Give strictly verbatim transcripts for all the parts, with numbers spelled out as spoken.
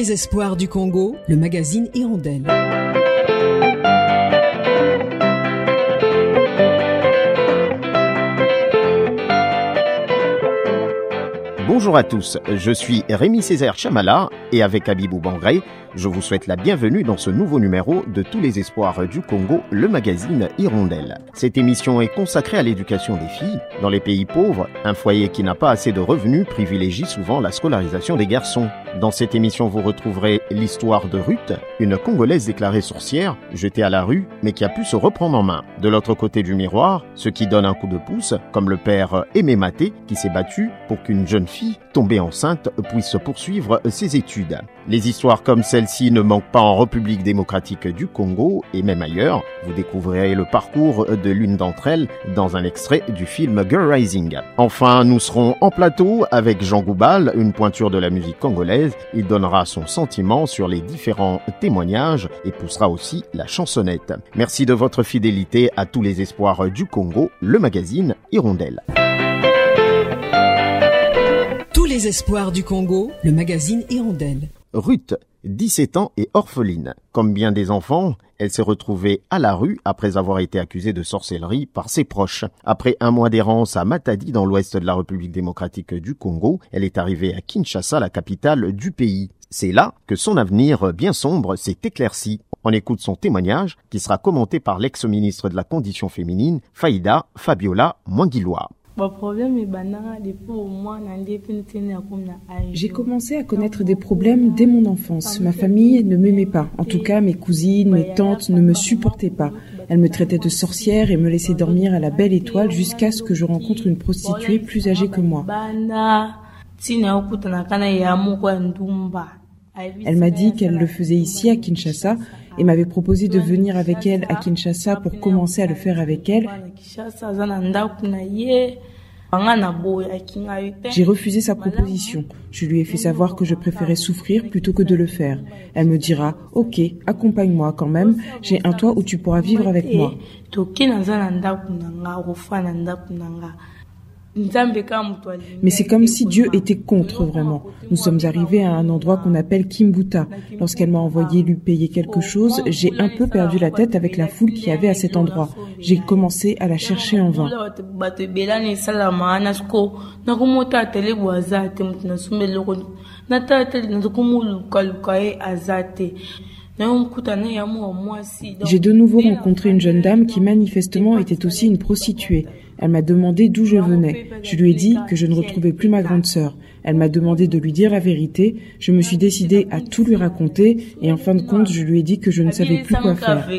les espoirs du Congo, le magazine Hirondelle. Bonjour à tous, je suis Rémi Césaire Chamala et avec Abibou Bangré, je vous souhaite la bienvenue dans ce nouveau numéro de Tous les espoirs du Congo, le magazine Hirondelle. Cette émission est consacrée à l'éducation des filles. Dans les pays pauvres, un foyer qui n'a pas assez de revenus privilégie souvent la scolarisation des garçons. Dans cette émission, vous retrouverez l'histoire de Ruth, une Congolaise déclarée sorcière, jetée à la rue, mais qui a pu se reprendre en main. De l'autre côté du miroir, ceux qui donnent un coup de pouce, comme le père Aimé Maté, qui s'est battu pour qu'une jeune fille tombée enceinte puisse poursuivre ses études. Les histoires comme celle-ci ne manquent pas en République démocratique du Congo et même ailleurs. Vous découvrirez le parcours de l'une d'entre elles dans un extrait du film Girl Rising. Enfin, nous serons en plateau avec Jean Goubal, une pointure de la musique congolaise. Il donnera son sentiment sur les différents témoignages et poussera aussi la chansonnette. Merci de votre fidélité à Tous les espoirs du Congo, le magazine Hirondelle. Tous les espoirs du Congo, le magazine Hirondelle. Ruth, dix-sept ans et orpheline. Comme bien des enfants, elle s'est retrouvée à la rue après avoir été accusée de sorcellerie par ses proches. Après un mois d'errance à Matadi dans l'ouest de la République démocratique du Congo, elle est arrivée à Kinshasa, la capitale du pays. C'est là que son avenir bien sombre s'est éclairci. On écoute son témoignage qui sera commenté par l'ex-ministre de la Condition féminine, Faïda Fabiola Mwangiloa. J'ai commencé à connaître des problèmes dès mon enfance. Ma famille ne m'aimait pas. En tout cas, mes cousines, mes tantes ne me supportaient pas. Elles me traitaient de sorcière et me laissaient dormir à la belle étoile jusqu'à ce que je rencontre une prostituée plus âgée que moi. Elle m'a dit qu'elle le faisait ici à Kinshasa et m'avait proposé de venir avec elle à Kinshasa pour commencer à le faire avec elle. J'ai refusé sa proposition. Je lui ai fait savoir que je préférais souffrir plutôt que de le faire. Elle me dira « Ok, accompagne-moi quand même, j'ai un toit où tu pourras vivre avec moi ». Mais c'est comme si Dieu était contre vraiment. Nous sommes arrivés à un endroit qu'on appelle Kimbuta. Lorsqu'elle m'a envoyé lui payer quelque chose, j'ai un peu perdu la tête avec la foule qu'il y avait à cet endroit. J'ai commencé à la chercher en vain. J'ai de nouveau rencontré une jeune dame qui manifestement était aussi une prostituée. Elle m'a demandé d'où je venais. Je lui ai dit que je ne retrouvais plus ma grande sœur. Elle m'a demandé de lui dire la vérité. Je me suis décidée à tout lui raconter et en fin de compte, je lui ai dit que je ne savais plus quoi faire.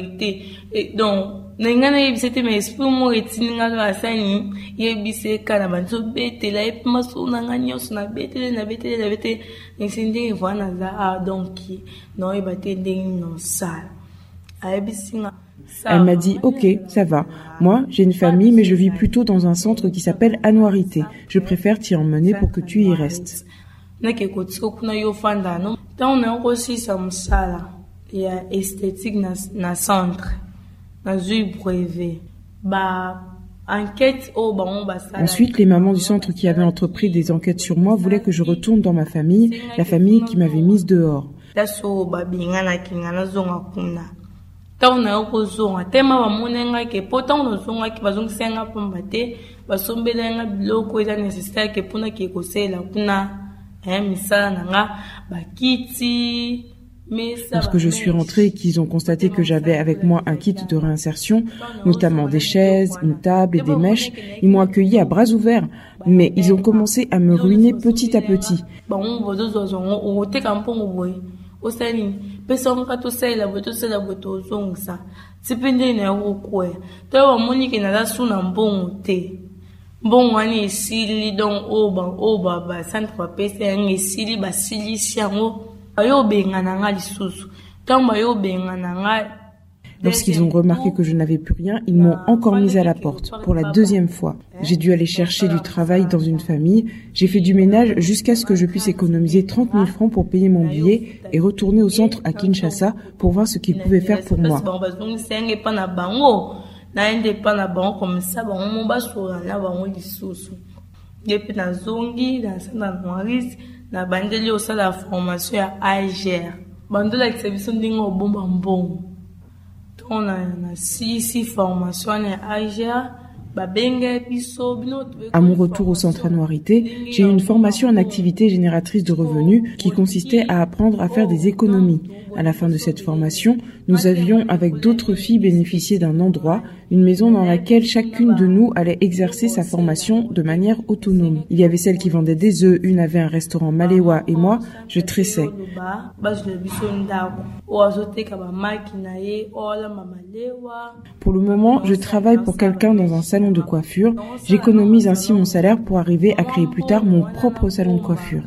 Elle m'a dit « Ok, ça va. Moi, j'ai une famille, mais je vis plutôt dans un centre qui s'appelle Anouarité. Je préfère t'y emmener pour que tu y restes. » Ensuite, les mamans du centre qui avaient entrepris des enquêtes sur moi voulaient que je retourne dans ma famille, la famille qui m'avait mise dehors. Lorsque je suis rentrée et qu'ils ont constaté que j'avais avec moi un kit de réinsertion, notamment des chaises, une table et des mèches, ils m'ont accueilli à bras ouverts, mais ils ont commencé à me ruiner petit à petit. Lorsqu'ils ont remarqué que je n'avais plus rien, ils m'ont encore mise à la porte, pour la deuxième fois. J'ai dû aller chercher du travail dans une famille. J'ai fait du ménage jusqu'à ce que je puisse économiser trente mille francs pour payer mon billet et retourner au centre à Kinshasa pour voir ce qu'ils pouvaient faire pour moi. na bandeli au la formation à A G R. Bandola exhibition dingo bomba mbongo. On a six six formations à A G R. À mon retour au centre Anouarité, j'ai eu une formation en activité génératrice de revenus qui consistait à apprendre à faire des économies. À la fin de cette formation, nous avions avec d'autres filles bénéficié d'un endroit, une maison dans laquelle chacune de nous allait exercer sa formation de manière autonome. Il y avait celle qui vendait des œufs, une avait un restaurant Maléwa et moi, je tressais. Pour le moment, je travaille pour quelqu'un dans un salon de coiffure. J'économise ainsi mon salaire pour arriver à créer plus tard mon propre salon de coiffure.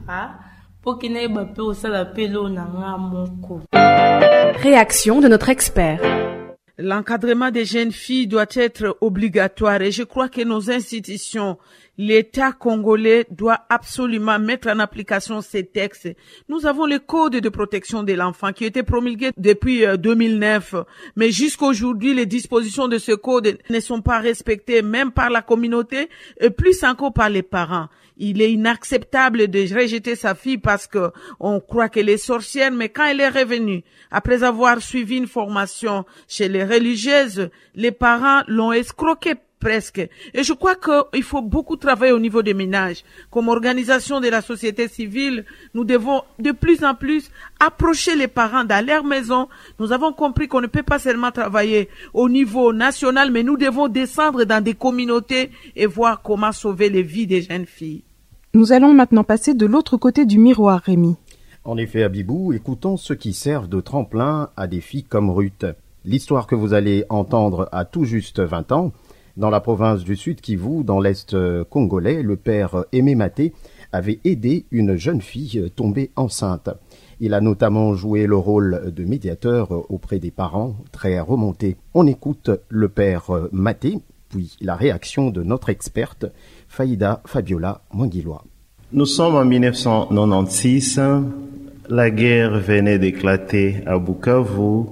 Réaction de notre expert. L'encadrement des jeunes filles doit être obligatoire et je crois que nos institutions, l'État congolais doit absolument mettre en application ces textes. Nous avons le code de protection de l'enfant qui a été promulgué depuis deux mille neuf, mais jusqu'à aujourd'hui, les dispositions de ce code ne sont pas respectées même par la communauté et plus encore par les parents. Il est inacceptable de rejeter sa fille parce que on croit qu'elle est sorcière, mais quand elle est revenue, après avoir suivi une formation chez les religieuses, les parents l'ont escroquée presque. Et je crois qu'il faut beaucoup travailler au niveau des ménages. Comme organisation de la société civile, nous devons de plus en plus approcher les parents dans leur maison. Nous avons compris qu'on ne peut pas seulement travailler au niveau national, mais nous devons descendre dans des communautés et voir comment sauver les vies des jeunes filles. Nous allons maintenant passer de l'autre côté du miroir, Rémi. En effet, Abibou, écoutons ceux qui servent de tremplin à des filles comme Ruth. L'histoire que vous allez entendre a tout juste vingt ans. Dans la province du Sud Kivu, dans l'Est congolais, le père Aimé Maté avait aidé une jeune fille tombée enceinte. Il a notamment joué le rôle de médiateur auprès des parents très remontés. On écoute le père Maté, puis la réaction de notre experte, Faïda Fabiola Mwangiloa. Nous sommes en mille neuf cent quatre-vingt-seize. La guerre venait d'éclater à Bukavu.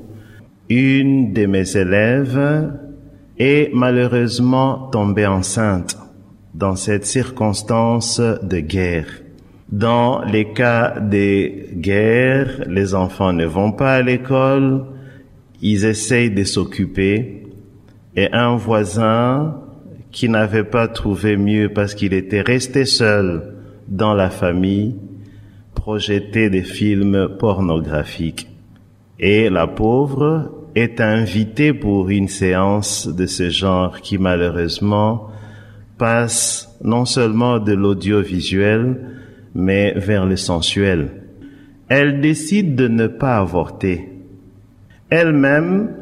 Une de mes élèves est malheureusement tombée enceinte dans cette circonstance de guerre. Dans les cas de guerre, les enfants ne vont pas à l'école, ils essayent de s'occuper, et un voisin qui n'avait pas trouvé mieux parce qu'il était resté seul dans la famille, projetait des films pornographiques. Et la pauvre est invitée pour une séance de ce genre qui malheureusement passe non seulement de l'audiovisuel, mais vers le sensuel. Elle décide de ne pas avorter. Elle-même,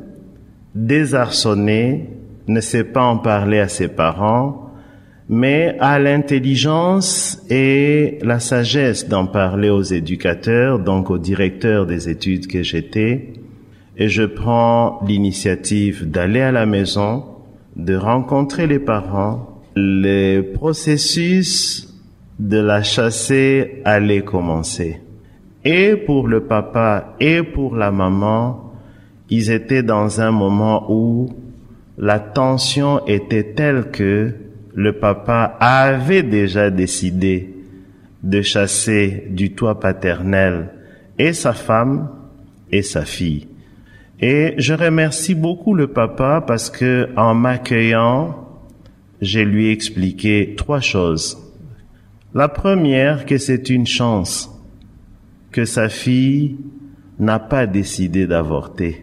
désarçonnée, ne sait pas en parler à ses parents, mais a l'intelligence et la sagesse d'en parler aux éducateurs, donc au directeur des études que j'étais, et je prends l'initiative d'aller à la maison, de rencontrer les parents. Le processus de la chasser allait commencer. Et pour le papa et pour la maman, ils étaient dans un moment où la tension était telle que le papa avait déjà décidé de chasser du toit paternel et sa femme et sa fille. Et je remercie beaucoup le papa parce que en m'accueillant, je lui ai expliqué trois choses. La première, que c'est une chance que sa fille n'a pas décidé d'avorter.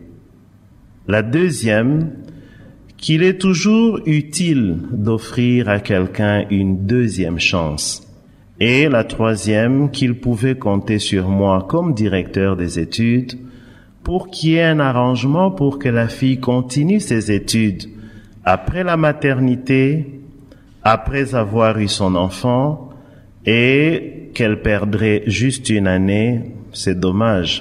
La deuxième, qu'il est toujours utile d'offrir à quelqu'un une deuxième chance. Et la troisième, qu'il pouvait compter sur moi comme directeur des études pour qu'il y ait un arrangement pour que la fille continue ses études après la maternité, après avoir eu son enfant, et qu'elle perdrait juste une année, c'est dommage,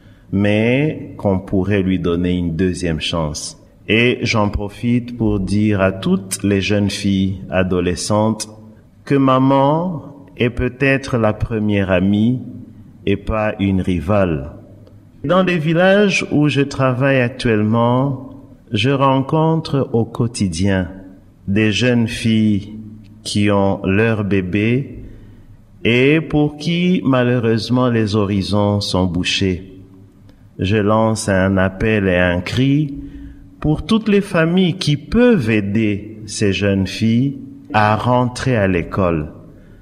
mais qu'on pourrait lui donner une deuxième chance. Et j'en profite pour dire à toutes les jeunes filles adolescentes que maman est peut-être la première amie et pas une rivale. Dans les villages où je travaille actuellement, je rencontre au quotidien des jeunes filles qui ont leur bébé et pour qui malheureusement les horizons sont bouchés. Je lance un appel et un cri pour toutes les familles qui peuvent aider ces jeunes filles à rentrer à l'école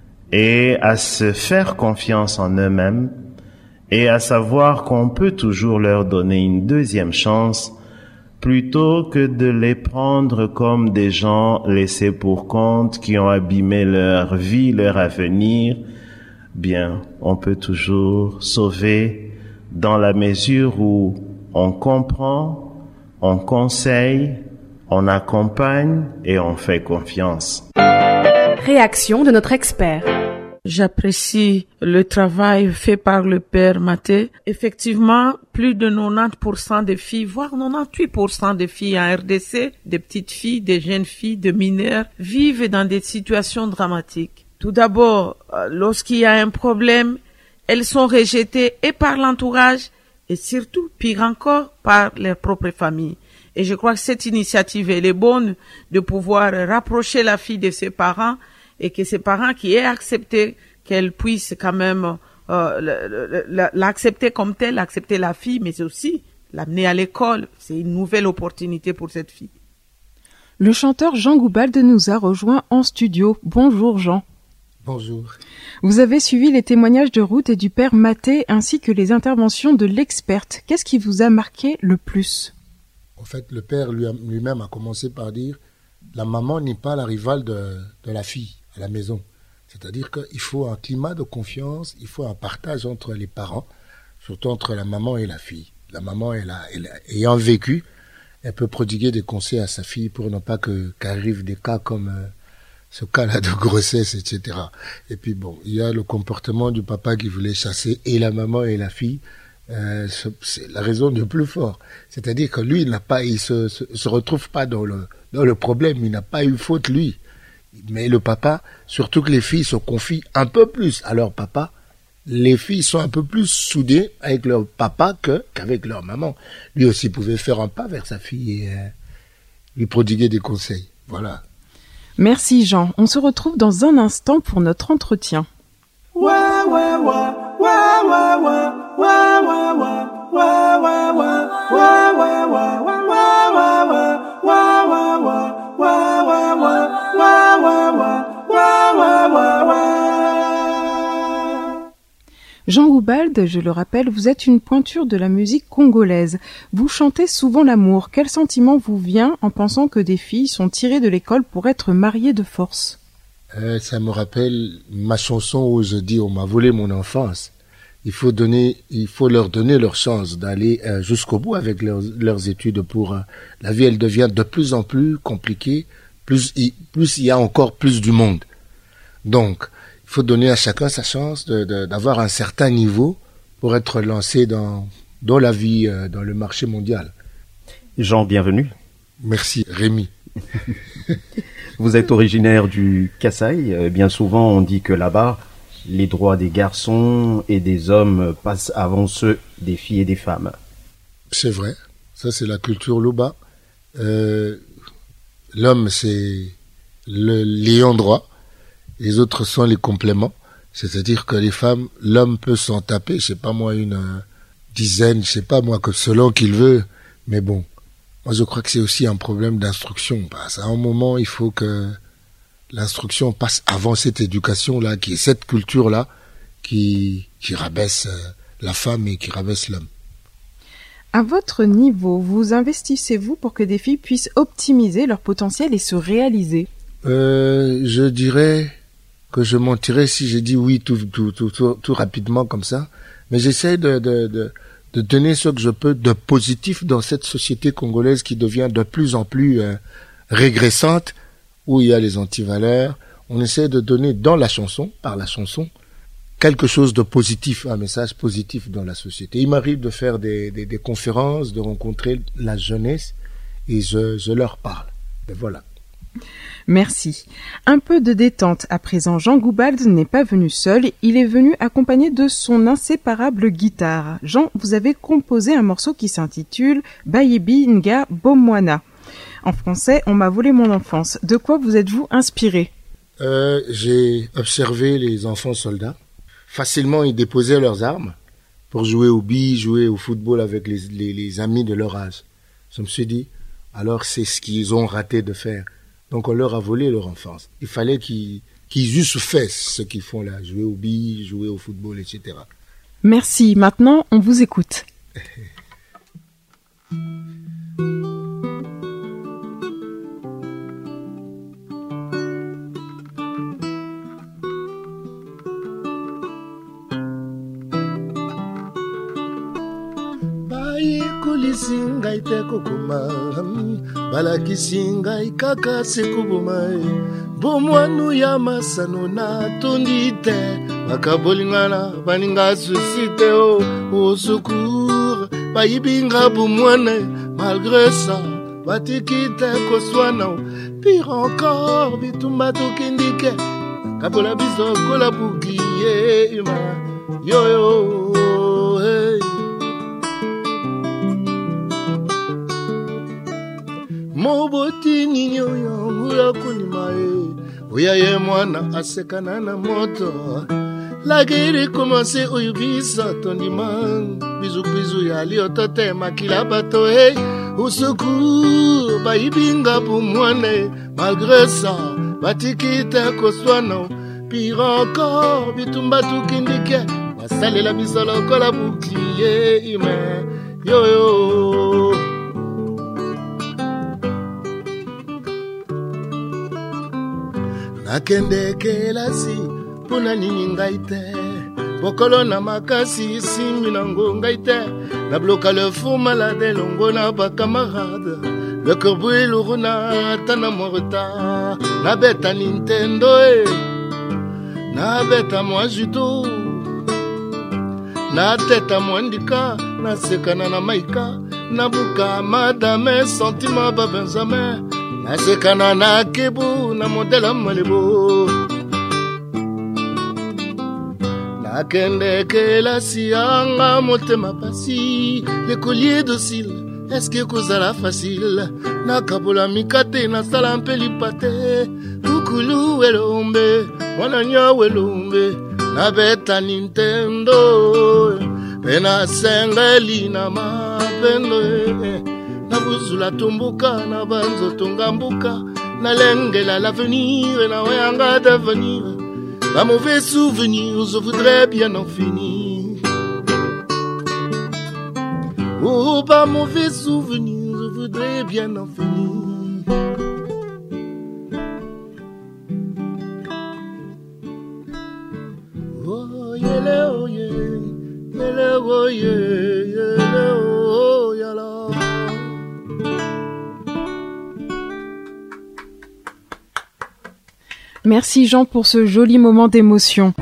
et à se faire confiance en eux-mêmes et à savoir qu'on peut toujours leur donner une deuxième chance plutôt que de les prendre comme des gens laissés pour compte qui ont abîmé leur vie, leur avenir. Bien, on peut toujours sauver dans la mesure où on comprend, on conseille, on accompagne et on fait confiance. Réaction de notre expert. J'apprécie le travail fait par le père Maté. Effectivement, plus de quatre-vingt-dix pour cent des filles, voire quatre-vingt-dix-huit pour cent des filles en R D C, des petites filles, des jeunes filles, de mineurs, vivent dans des situations dramatiques. Tout d'abord, lorsqu'il y a un problème, elles sont rejetées et par l'entourage et surtout, pire encore, par leurs propres familles. Et je crois que cette initiative, elle est bonne de pouvoir rapprocher la fille de ses parents et que ses parents qui aient accepté qu'elle puisse quand même euh, l'accepter comme telle, accepter la fille, mais aussi l'amener à l'école. C'est une nouvelle opportunité pour cette fille. Le chanteur Jean Goubalde nous a rejoint en studio. Bonjour Jean. Bonjour. Vous avez suivi les témoignages de Ruth et du père Maté ainsi que les interventions de l'experte. Qu'est-ce qui vous a marqué le plus ? En fait, le père lui a, lui-même a commencé par dire « La maman n'est pas la rivale de, de la fille à la maison ». C'est-à-dire qu'il faut un climat de confiance, il faut un partage entre les parents, surtout entre la maman et la fille. La maman, elle a, elle a, ayant vécu, elle peut prodiguer des conseils à sa fille pour ne pas que qu'arrivent des cas comme euh, ce cas-là de grossesse, et cetera. Et puis bon, il y a le comportement du papa qui voulait chasser et la maman et la fille. Euh, c'est la raison du plus fort. C'est-à-dire que lui, il n'a pas, il se, se, se retrouve pas dans le, dans le problème. Il n'a pas eu faute, lui. Mais le papa, surtout que les filles se confient un peu plus à leur papa. Les filles sont un peu plus soudées avec leur papa que, qu'avec leur maman. Lui aussi pouvait faire un pas vers sa fille et euh, lui prodiguer des conseils. Voilà. Merci Jean. On se retrouve dans un instant pour notre entretien. Ouais, ouais, ouais. Ouais, ouais, ouais, ouais, ouais, ouais, ouais, ouais, ouais, ouais, ouais, ouais, ouais, Jean Goubalde, je le rappelle, vous êtes une pointure de la musique congolaise. Vous chantez souvent l'amour. Quel sentiment vous vient en pensant que des filles sont tirées de l'école pour être mariées de force ? Euh, ça me rappelle ma chanson où je dis on m'a volé mon enfance. Il faut donner, il faut leur donner leur chance d'aller euh, jusqu'au bout avec leurs, leurs études. Pour euh, la vie, elle devient de plus en plus compliquée. Plus, il, plus il y a encore plus du monde. Donc, il faut donner à chacun sa chance de, de, d'avoir un certain niveau pour être lancé dans dans la vie, euh, dans le marché mondial. Jean, bienvenue. Merci, Rémi. Vous êtes originaire du Kasaï. Bien souvent, on dit que là-bas, les droits des garçons et des hommes passent avant ceux des filles et des femmes. C'est vrai. Ça, c'est la culture Luba. Euh, l'homme, c'est le lion droit. Les autres sont les compléments. C'est-à-dire que les femmes, l'homme peut s'en taper, je sais pas moi, une euh, dizaine, je sais pas moi, que selon qu'il veut. Mais bon. Moi, je crois que c'est aussi un problème d'instruction. Parce qu'à un moment, il faut que l'instruction passe avant cette éducation-là, qui est cette culture-là, qui, qui rabaisse la femme et qui rabaisse l'homme. À votre niveau, vous investissez-vous pour que des filles puissent optimiser leur potentiel et se réaliser ? euh, Je dirais que je mentirais si j'ai dit oui tout, tout, tout, tout, tout rapidement comme ça. Mais j'essaie de... de, de de donner ce que je peux de positif dans cette société congolaise qui devient de plus en plus euh, régressante, où il y a les antivaleurs. On essaie de donner dans la chanson, par la chanson, quelque chose de positif, un message positif dans la société. Il m'arrive de faire des, des, des conférences, de rencontrer la jeunesse, et je, je leur parle. Et voilà. Merci. Un peu de détente à présent. Jean Goubalde n'est pas venu seul, il est venu accompagné de son inséparable guitare. Jean, vous avez composé un morceau qui s'intitule Bayebi Nga Bomwana. En français, on m'a volé mon enfance. De quoi vous êtes-vous inspiré ? euh, J'ai observé les enfants soldats. Facilement, ils déposaient leurs armes pour jouer aux billes, jouer au football avec les, les, les amis de leur âge. Je me suis dit, alors c'est ce qu'ils ont raté de faire. Donc on leur a volé leur enfance. Il fallait qu'ils qu'ils eussent fait ce qu'ils font là, jouer aux billes, jouer au football, et cetera. Merci. Maintenant, on vous écoute. Bayikulisi ngai te kokoma, balakisi ngai kaka sekuboma. Bomwanu ya masano na tondi te, bakabolingana baninga susite o au secours. Bayibinga bomwane, malgré ça, batikite koswana. Pire encore, bitumba tokindike, kapola biso kola bouclier ima. Yo yo, hey. Moboti ninyo yo mula kunimae. Oya ye mwana asekana na moto. La guerre commence oyubisa tondimang. Bisou bisou ya liotote makila bato hey. Au secours baibinga pour mwane. Malgré ça batikite koswana. Pire encore bitumba tukindike. Basale la bisolo kola bouclier ime. Yo yo. Nakende kelasi puna nini ngai te, bokolo na makasi simbi na ngai te, na bloka le fou malade longo na ba camarade, le cœur brûle runa tana morta, na beta Nintendo eh, na beta moi judo, na teta mwandika, na sekana na maika, na buka madame sentiment ba Benjamin. Nasekana na kebu na modela malebo. Nakende kelasi anga motema pasi. Les colliers docile, est-ce que kozala facile? Nakabola mikate na sala mpeli pate. Kukulu elombe, mwana nyawe elombe. Na beta Nintendo, pena sengeli na mapendo eh. Na buzula tumbuka, na banzo tungambuka, na lengela l'avenir, na wayanga d'avenir. Pas mauvais souvenir, je voudrais bien en finir. Oh, pas mauvais souvenir, je voudrais bien en finir. Oh, yele, oh, yele, yele, oh, yele, yele, oh, yala. Merci Jean pour ce joli moment d'émotion.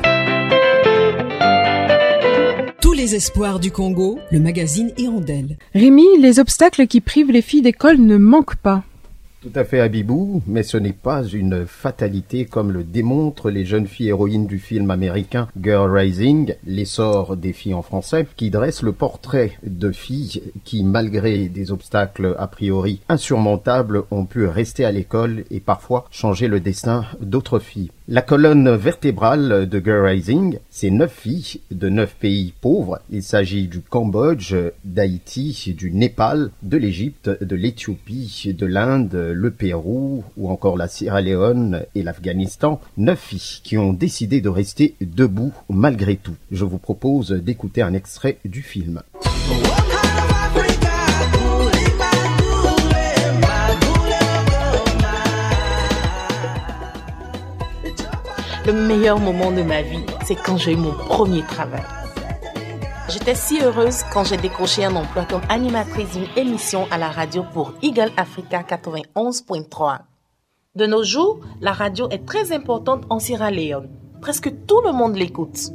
Tous les espoirs du Congo, le magazine Hirondelle. Rémi, les obstacles qui privent les filles d'école ne manquent pas. Tout à fait, Abibou, mais ce n'est pas une fatalité comme le démontrent les jeunes filles héroïnes du film américain Girl Rising, l'essor des filles en français, qui dresse le portrait de filles qui, malgré des obstacles a priori insurmontables, ont pu rester à l'école et parfois changer le destin d'autres filles. La colonne vertébrale de Girl Rising, c'est neuf filles de neuf pays pauvres. Il s'agit du Cambodge, d'Haïti, du Népal, de l'Égypte, de l'Éthiopie, de l'Inde, le Pérou ou encore la Sierra Leone et l'Afghanistan. Neuf filles qui ont décidé de rester debout malgré tout. Je vous propose d'écouter un extrait du film. Le meilleur moment de ma vie, c'est quand j'ai eu mon premier travail. J'étais si heureuse quand j'ai décroché un emploi comme animatrice d'une émission à la radio pour Eagle Africa quatre-vingt-onze point trois. De nos jours, la radio est très importante en Sierra Leone. Presque tout le monde l'écoute.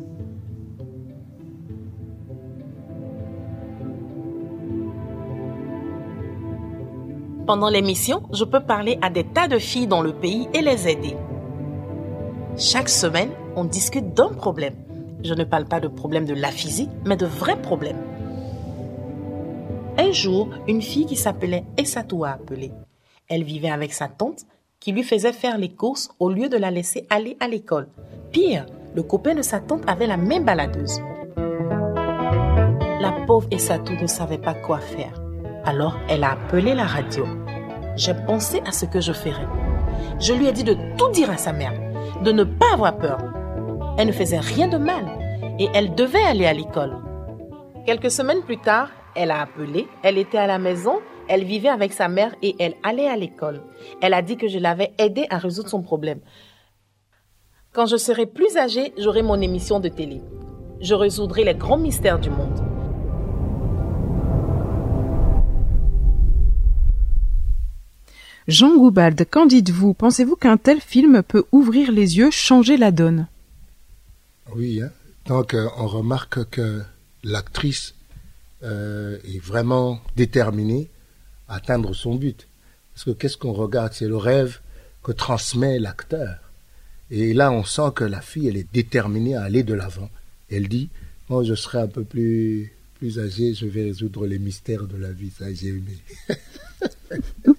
Pendant l'émission, je peux parler à des tas de filles dans le pays et les aider. Chaque semaine, on discute d'un problème. Je ne parle pas de problèmes de la physique, mais de vrais problèmes. Un jour, une fille qui s'appelait Essatou a appelé. Elle vivait avec sa tante qui lui faisait faire les courses au lieu de la laisser aller à l'école. Pire, le copain de sa tante avait la même baladeuse. La pauvre Essatou ne savait pas quoi faire. Alors, elle a appelé la radio. J'ai pensé à ce que je ferais. Je lui ai dit de tout dire à sa mère, de ne pas avoir peur. Elle ne faisait rien de mal et elle devait aller à l'école. Quelques semaines plus tard, elle a appelé, elle était à la maison, elle vivait avec sa mère et elle allait à l'école. Elle a dit que je l'avais aidée à résoudre son problème. Quand je serai plus âgée, j'aurai mon émission de télé. Je résoudrai les grands mystères du monde. Jean Goubald, qu'en dites-vous? Pensez-vous qu'un tel film peut ouvrir les yeux, changer la donne? Oui, hein. Donc euh, on remarque que l'actrice euh, est vraiment déterminée à atteindre son but. Parce que qu'est-ce qu'on regarde? C'est le rêve que transmet l'acteur. Et là, on sent que la fille, elle est déterminée à aller de l'avant. Elle dit, moi, je serai un peu plus, plus âgée, je vais résoudre les mystères de la vie. Ça, j'ai aimé.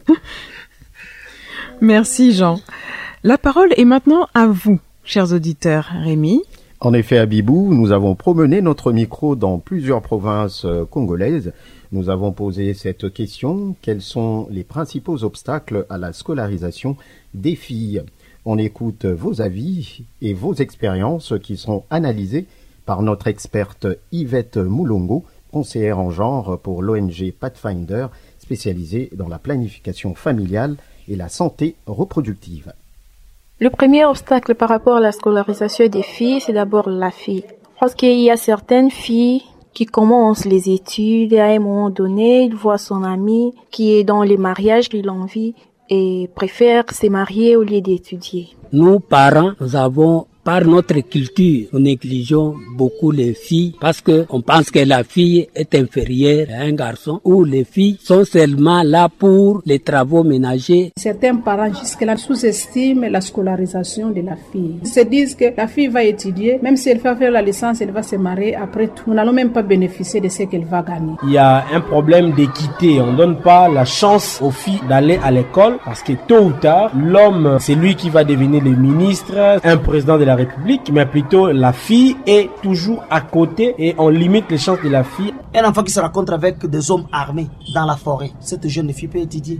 Merci, Jean. La parole est maintenant à vous, chers auditeurs. Rémi? En effet, Abibou, nous avons promené notre micro dans plusieurs provinces congolaises. Nous avons posé cette question: quels sont les principaux obstacles à la scolarisation des filles? On écoute vos avis et vos expériences qui seront analysées par notre experte Yvette Moulongo, conseillère en genre pour l'O N G Pathfinder, spécialisée dans la planification familiale et la santé reproductive. Le premier obstacle par rapport à la scolarisation des filles, c'est d'abord la fille. Parce qu'il y a certaines filles qui commencent les études et à un moment donné, il voit son ami qui est dans les mariages, il a envie et préfère se marier au lieu d'étudier. Nous, parents, nous avons, par notre culture, nous négligeons beaucoup les filles parce que on pense que la fille est inférieure à un garçon ou les filles sont seulement là pour les travaux ménagers. Certains parents jusque-là sous-estiment la scolarisation de la fille. Ils se disent que la fille va étudier, même si elle va faire la licence, elle va se marier, après tout, nous n'allons même pas bénéficier de ce qu'elle va gagner. Il y a un problème d'équité, on ne donne pas la chance aux filles d'aller à l'école parce que tôt ou tard, l'homme, c'est lui qui va devenir le ministre, un président de la République, mais plutôt la fille est toujours à côté et on limite les chances de la fille. Un enfant qui se rencontre avec des hommes armés dans la forêt, cette jeune fille peut étudier.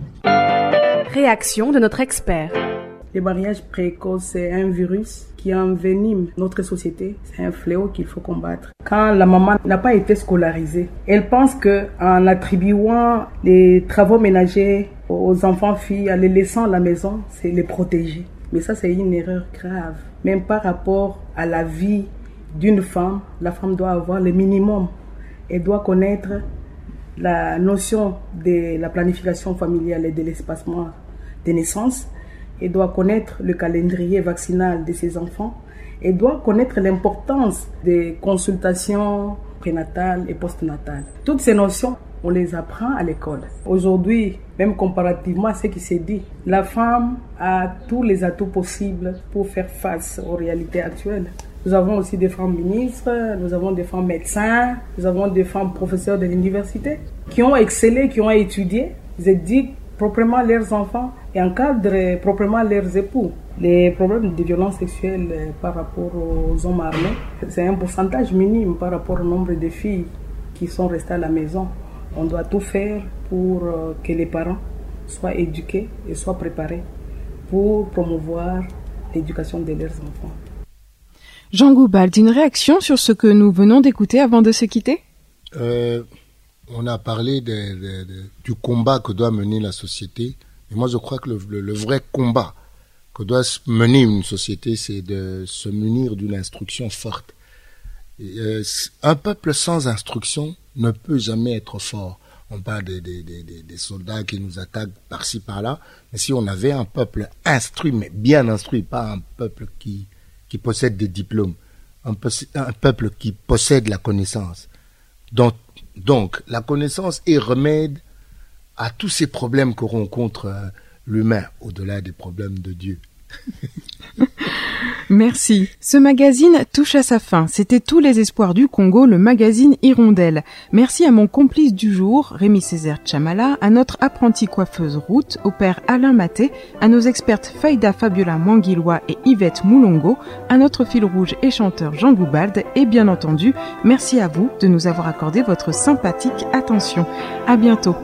Réaction de notre expert. Le mariage précoce, c'est un virus qui envenime notre société. C'est un fléau qu'il faut combattre. Quand la maman n'a pas été scolarisée, elle pense que en attribuant les travaux ménagers aux enfants filles, en les laissant à la maison, c'est les protéger. Mais ça, c'est une erreur grave. Même par rapport à la vie d'une femme, la femme doit avoir le minimum. Elle doit connaître la notion de la planification familiale et de l'espacement des naissances. Elle doit connaître le calendrier vaccinal de ses enfants. Elle doit connaître l'importance des consultations prénatales et postnatales. Toutes ces notions, on les apprend à l'école. Aujourd'hui, même comparativement à ce qui s'est dit, la femme a tous les atouts possibles pour faire face aux réalités actuelles. Nous avons aussi des femmes ministres, nous avons des femmes médecins, nous avons des femmes professeurs de l'université qui ont excellé, qui ont étudié, ils éduquent proprement leurs enfants et encadrent proprement leurs époux. Les problèmes de violence sexuelle par rapport aux hommes armés, c'est un pourcentage minime par rapport au nombre de filles qui sont restées à la maison. On doit tout faire pour que les parents soient éduqués et soient préparés pour promouvoir l'éducation de leurs enfants. Jean Goubald, une réaction sur ce que nous venons d'écouter avant de se quitter? euh, On a parlé de, de, de, du combat que doit mener la société. Et moi, je crois que le, le, le vrai combat que doit mener une société, c'est de se munir d'une instruction forte. Et, euh, un peuple sans instruction ne peut jamais être fort. On parle des, des, des, des soldats qui nous attaquent par-ci, par-là. Mais si on avait un peuple instruit, mais bien instruit, pas un peuple qui, qui possède des diplômes, un, un peuple qui possède la connaissance. Donc, donc, la connaissance est remède à tous ces problèmes que rencontre euh, l'humain, au-delà des problèmes de Dieu. Merci. Ce magazine touche à sa fin. C'était Tous les espoirs du Congo, le magazine Hirondelle. Merci à mon complice du jour, Rémi Césaire Chamala, à notre apprentie coiffeuse Ruth, au père Alain Maté, à nos expertes Faïda Fabiola Manguilois et Yvette Moulongo, à notre fil rouge et chanteur Jean Goubald, et bien entendu, merci à vous de nous avoir accordé votre sympathique attention. À bientôt.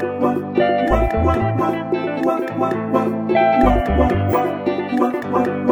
What, what, what, what, what, what, what, what, what, what, what, what,